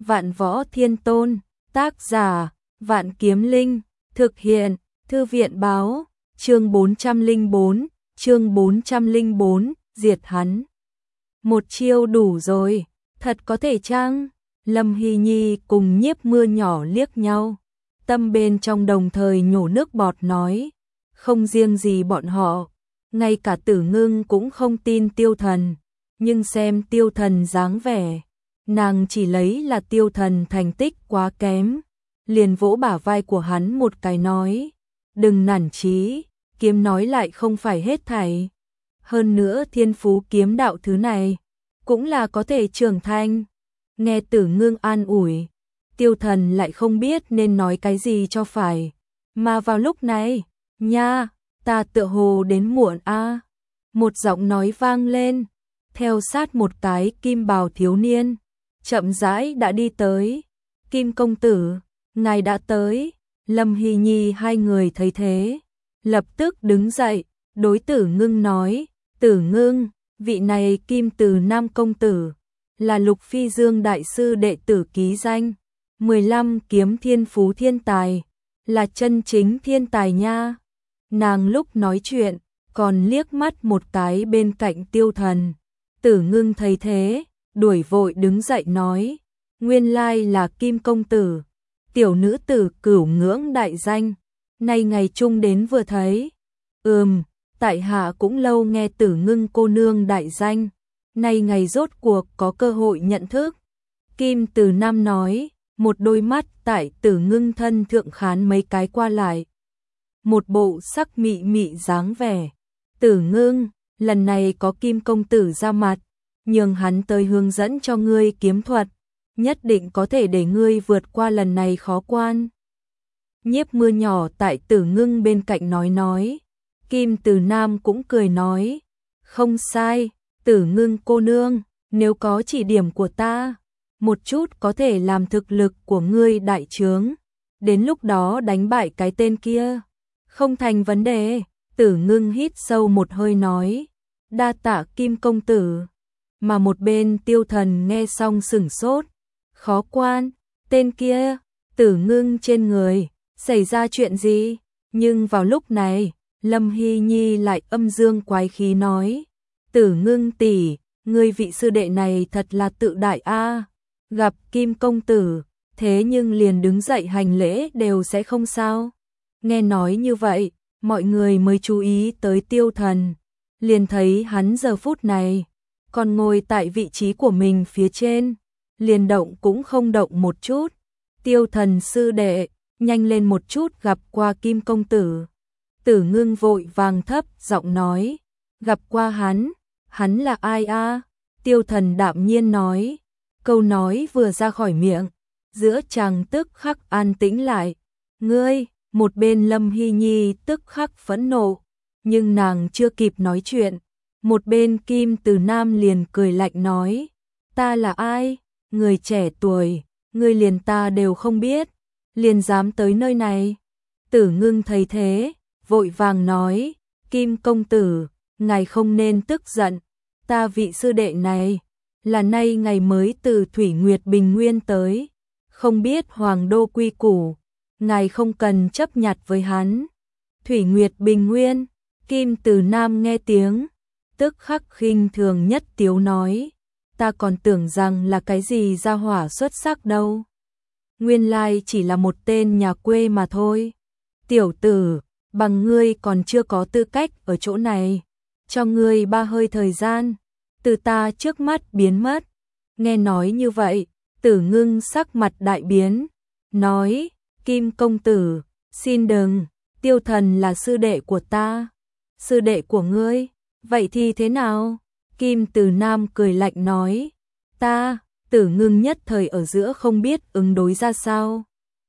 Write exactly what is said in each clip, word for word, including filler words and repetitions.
Vạn Võ Thiên Tôn, tác giả, Vạn Kiếm Linh, thực hiện, Thư viện báo, chương bốn trăm lẻ bốn, chương bốn trăm lẻ bốn, diệt hắn. Một chiêu đủ rồi, thật có thể chăng? Lâm Hy Nhi cùng Nhiếp Mưa Nhỏ liếc nhau, tâm bên trong đồng thời nhổ nước bọt nói, không riêng gì bọn họ, ngay cả Tử Ngưng cũng không tin Tiêu Thần, nhưng xem Tiêu Thần dáng vẻ, nàng chỉ lấy là Tiêu Thần thành tích quá kém, liền vỗ bả vai của hắn một cái nói, đừng nản chí, kiếm nói lại không phải hết thảy. Hơn nữa thiên phú kiếm đạo thứ này, cũng là có thể trưởng thành. Nghe Tử Ngưng an ủi, Tiêu Thần lại không biết nên nói cái gì cho phải. Mà vào lúc này, nha, ta tựa hồ đến muộn a. Một giọng nói vang lên, theo sát một cái kim bào thiếu niên, chậm rãi đã đi tới. Kim công tử, ngài đã tới. Lâm Hy Nhi hai người thấy thế, lập tức đứng dậy, đối Tử Ngưng nói, Tử Ngưng, vị này Kim Từ Nam công tử, là Lục Phi Dương đại sư đệ tử ký danh, mười lăm kiếm thiên phú thiên tài, là chân chính thiên tài nha. Nàng lúc nói chuyện, còn liếc mắt một cái bên cạnh Tiêu Thần. Tử Ngưng thấy thế, đuổi vội đứng dậy nói, nguyên lai là Kim công tử, tiểu nữ tử cửu ngưỡng đại danh, nay ngày chung đến vừa thấy. Ừm, tại hạ cũng lâu nghe Tử Ngưng cô nương đại danh, nay ngày rốt cuộc có cơ hội nhận thức. Kim Từ Nam nói, một đôi mắt tại Tử Ngưng thân thượng khán mấy cái qua lại. Một bộ sắc mị mị dáng vẻ. Tử Ngưng, lần này có Kim công tử ra mặt, nhường hắn tới hướng dẫn cho ngươi kiếm thuật, nhất định có thể để ngươi vượt qua lần này khó quan. Nhiếp Mưa Nhỏ tại Tử Ngưng bên cạnh nói nói. Kim Từ Nam cũng cười nói, không sai, Tử Ngưng cô nương, nếu có chỉ điểm của ta, một chút có thể làm thực lực của ngươi đại trướng, đến lúc đó đánh bại cái tên kia, không thành vấn đề. Tử Ngưng hít sâu một hơi nói, đa tạ Kim công tử. Mà một bên Tiêu Thần nghe xong sửng sốt, khó quan, tên kia, Tử Ngưng trên người, xảy ra chuyện gì? Nhưng vào lúc này, Lâm Hy Nhi lại âm dương quái khí nói, Tử Ngưng tỷ, ngươi vị sư đệ này thật là tự đại a, gặp Kim công tử, thế nhưng liền đứng dậy hành lễ đều sẽ không sao. Nghe nói như vậy, mọi người mới chú ý tới Tiêu Thần, liền thấy hắn giờ phút này còn ngồi tại vị trí của mình phía trên, liền động cũng không động một chút. Tiêu Thần sư đệ, nhanh lên một chút gặp qua Kim công tử. Tử Ngưng vội vàng thấp giọng nói, gặp qua hắn, hắn là ai a? Tiêu Thần đạm nhiên nói, câu nói vừa ra khỏi miệng, giữa chàng tức khắc an tĩnh lại. Ngươi, một bên Lâm Hy Nhi tức khắc phẫn nộ, nhưng nàng chưa kịp nói chuyện, một bên Kim Từ Nam liền cười lạnh nói, ta là ai? Người trẻ tuổi, ngươi liền ta đều không biết, liền dám tới nơi này. Tử Ngưng thấy thế, vội vàng nói, Kim công tử, ngài không nên tức giận, ta vị sư đệ này, là nay ngày mới từ Thủy Nguyệt Bình Nguyên tới, không biết Hoàng Đô quy củ, ngài không cần chấp nhặt với hắn. Thủy Nguyệt Bình Nguyên, Kim Từ Nam nghe tiếng, tức khắc khinh thường nhất tiếu nói, ta còn tưởng rằng là cái gì gia hỏa xuất sắc đâu. Nguyên lai chỉ là một tên nhà quê mà thôi. Tiểu tử, bằng ngươi còn chưa có tư cách ở chỗ này, cho ngươi ba hơi thời gian, từ ta trước mắt biến mất. Nghe nói như vậy, Tử Ngưng sắc mặt đại biến, nói, Kim công tử, xin đừng, Tiêu Thần là sư đệ của ta. Sư đệ của ngươi, vậy thì thế nào? Kim Từ Nam cười lạnh nói, ta, Tử Ngưng nhất thời ở giữa không biết ứng đối ra sao.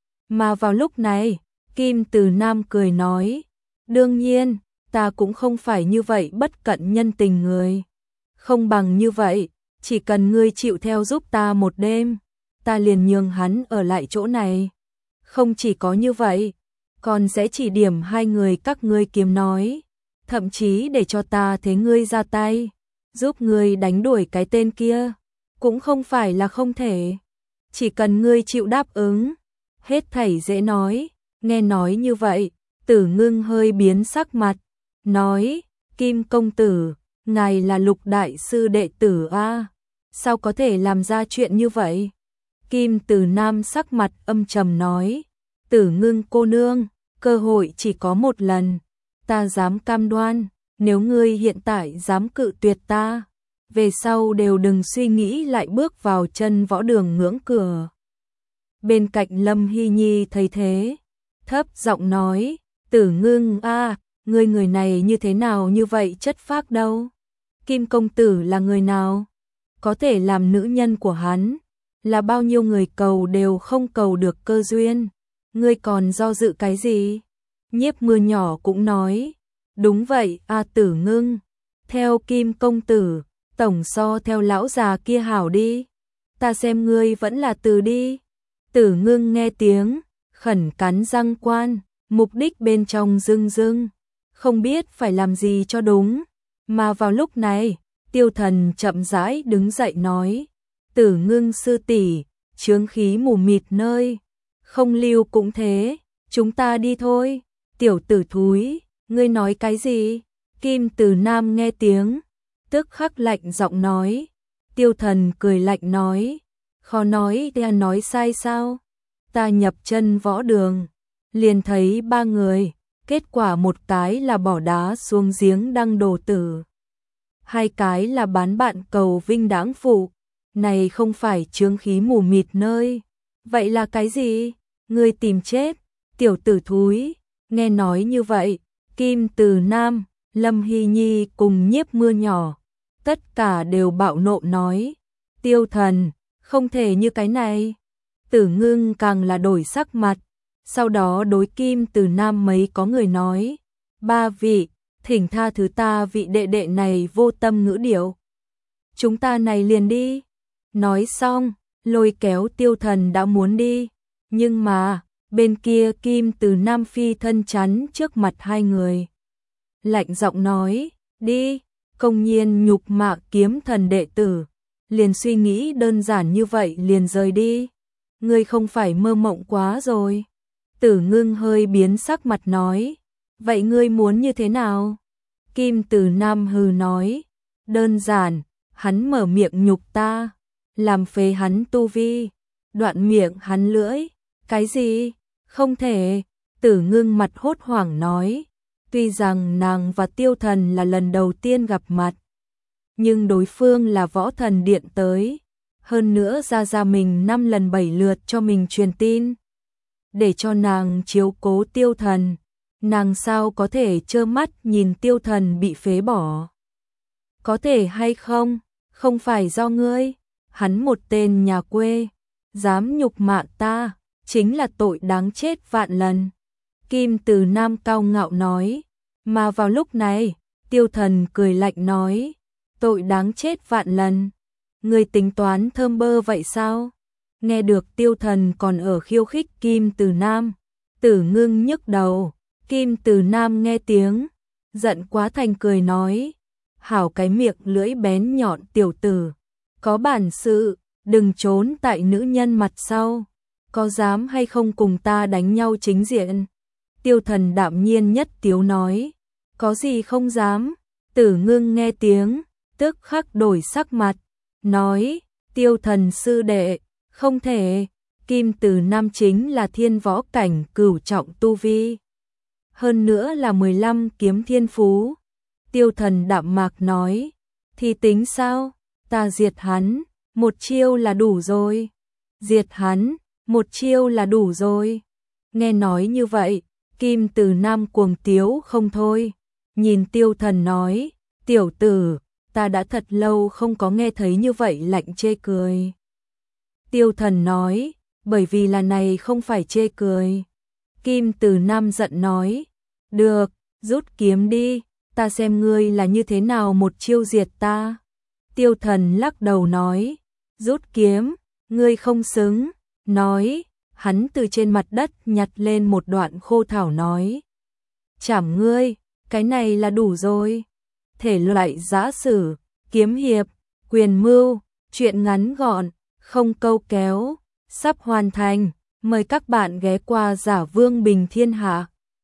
Mà vào lúc này, Kim Từ Nam cười nói, đương nhiên, ta cũng không phải như vậy bất cận nhân tình người. Không bằng như vậy, chỉ cần ngươi chịu theo giúp ta một đêm, ta liền nhường hắn ở lại chỗ này. Không chỉ có như vậy, còn sẽ chỉ điểm hai người các ngươi kiếm nói, thậm chí để cho ta thấy ngươi ra tay, giúp ngươi đánh đuổi cái tên kia, cũng không phải là không thể. chỉ cần ngươi chịu đáp ứng, hết thảy dễ nói. Nghe nói như vậy, Tử Ngưng hơi biến sắc mặt, nói, Kim công tử, ngài là Lục đại sư đệ tử a, sao có thể làm ra chuyện như vậy? Kim Từ Nam sắc mặt âm trầm nói, Tử Ngưng cô nương, cơ hội chỉ có một lần, ta dám cam đoan, nếu ngươi hiện tại dám cự tuyệt ta, về sau đều đừng suy nghĩ lại bước vào chân võ đường ngưỡng cửa. Bên cạnh Lâm Hy Nhi thấy thế, thấp giọng nói, Tử Ngưng a, ngươi người này như thế nào như vậy chất phác đâu? Kim công tử là người nào? Có thể làm nữ nhân của hắn, là bao nhiêu người cầu đều không cầu được cơ duyên, ngươi còn do dự cái gì? Nhiếp Mưa nhỏ cũng nói, đúng vậy a Tử Ngưng, theo Kim công tử, tổng so theo lão già kia hảo đi, ta xem ngươi vẫn là từ đi. Tử Ngưng nghe tiếng, khẩn cắn răng quan, mục đích bên trong rưng rưng, không biết phải làm gì cho đúng, mà vào lúc này, Tiêu Thần chậm rãi đứng dậy nói, Tử Ngưng sư tỷ, chướng khí mù mịt nơi, không lưu cũng thế, chúng ta đi thôi. Tiểu tử thúi, ngươi nói cái gì? Kim Từ Nam nghe tiếng, tức khắc lạnh giọng nói. Tiêu Thần cười lạnh nói, khó nói ta nói sai sao? Ta nhập chân võ đường, liền thấy ba người, kết quả một cái là bỏ đá xuống giếng đăng đồ tử, hai cái là bán bạn cầu vinh đáng phụ, này không phải chướng khí mù mịt nơi, vậy là cái gì? Ngươi tìm chết, tiểu tử thúi. Nghe nói như vậy, Kim Từ Nam, Lâm Hy Nhi cùng Nhiếp Mưa nhỏ, tất cả đều bạo nộ nói, Tiêu Thần, không thể như cái này. Tử Ngưng càng là đổi sắc mặt, sau đó đối Kim Từ Nam mấy có người nói, ba vị, thỉnh tha thứ ta vị đệ đệ này vô tâm ngữ điệu. Chúng ta này liền đi. Nói xong, lôi kéo Tiêu Thần đã muốn đi, nhưng mà, bên kia Kim Từ Nam phi thân chắn trước mặt hai người. Lạnh giọng nói, đi, công nhiên nhục mạ kiếm thần đệ tử, liền suy nghĩ đơn giản như vậy liền rời đi. Ngươi không phải mơ mộng quá rồi. Tử Ngưng hơi biến sắc mặt nói, vậy ngươi muốn như thế nào? Kim Từ Nam hừ nói, đơn giản, hắn mở miệng nhục ta, làm phế hắn tu vi, đoạn miệng hắn lưỡi, cái gì? Không thể. Tử Ngưng mặt hốt hoảng nói, tuy rằng nàng và Tiêu Thần là lần đầu tiên gặp mặt, nhưng đối phương là võ thần điện tới, hơn nữa ra ra mình năm lần bảy lượt cho mình truyền tin, để cho nàng chiếu cố Tiêu Thần, nàng sao có thể trơ mắt nhìn Tiêu Thần bị phế bỏ? Có thể hay không? Không phải do ngươi, hắn một tên nhà quê, dám nhục mạ ta, chính là tội đáng chết vạn lần. Kim Từ Nam cao ngạo nói, mà vào lúc này, Tiêu Thần cười lạnh nói, tội đáng chết vạn lần. Người tính toán thơm bơ vậy sao? Nghe được Tiêu Thần còn ở khiêu khích Kim Từ Nam, Tử Ngưng nhức đầu. Kim Từ Nam nghe tiếng, giận quá thành cười nói, hảo cái miệng lưỡi bén nhọn tiểu tử, có bản sự, đừng trốn tại nữ nhân mặt sau, có dám hay không cùng ta đánh nhau chính diện? Tiêu Thần đạm nhiên nhất tiếu nói, có gì không dám? Tử Ngưng nghe tiếng, tức khắc đổi sắc mặt, nói, Tiêu Thần sư đệ, không thể. Kim Từ Nam chính là thiên võ cảnh cửu trọng tu vi, hơn nữa là mười lăm kiếm thiên phú. Tiêu Thần đạm mạc nói, thì tính sao? Ta diệt hắn, một chiêu là đủ rồi. Diệt hắn, một chiêu là đủ rồi. Nghe nói như vậy, Kim Từ Nam cuồng tiếu không thôi, nhìn Tiêu Thần nói, tiểu tử, ta đã thật lâu không có nghe thấy như vậy lạnh chê cười. Tiêu Thần nói, bởi vì là này không phải chê cười. Kim Từ Nam giận nói, được, rút kiếm đi, ta xem ngươi là như thế nào một chiêu diệt ta. Tiêu Thần lắc đầu nói, rút kiếm, ngươi không xứng. Nói, hắn từ trên mặt đất nhặt lên một đoạn khô thảo nói, chảm ngươi, cái này là đủ rồi. Thể loại giã sử, kiếm hiệp, quyền mưu, chuyện ngắn gọn, không câu kéo, sắp hoàn thành. Mời các bạn ghé qua Giả Vương Bình Thiên Hạ.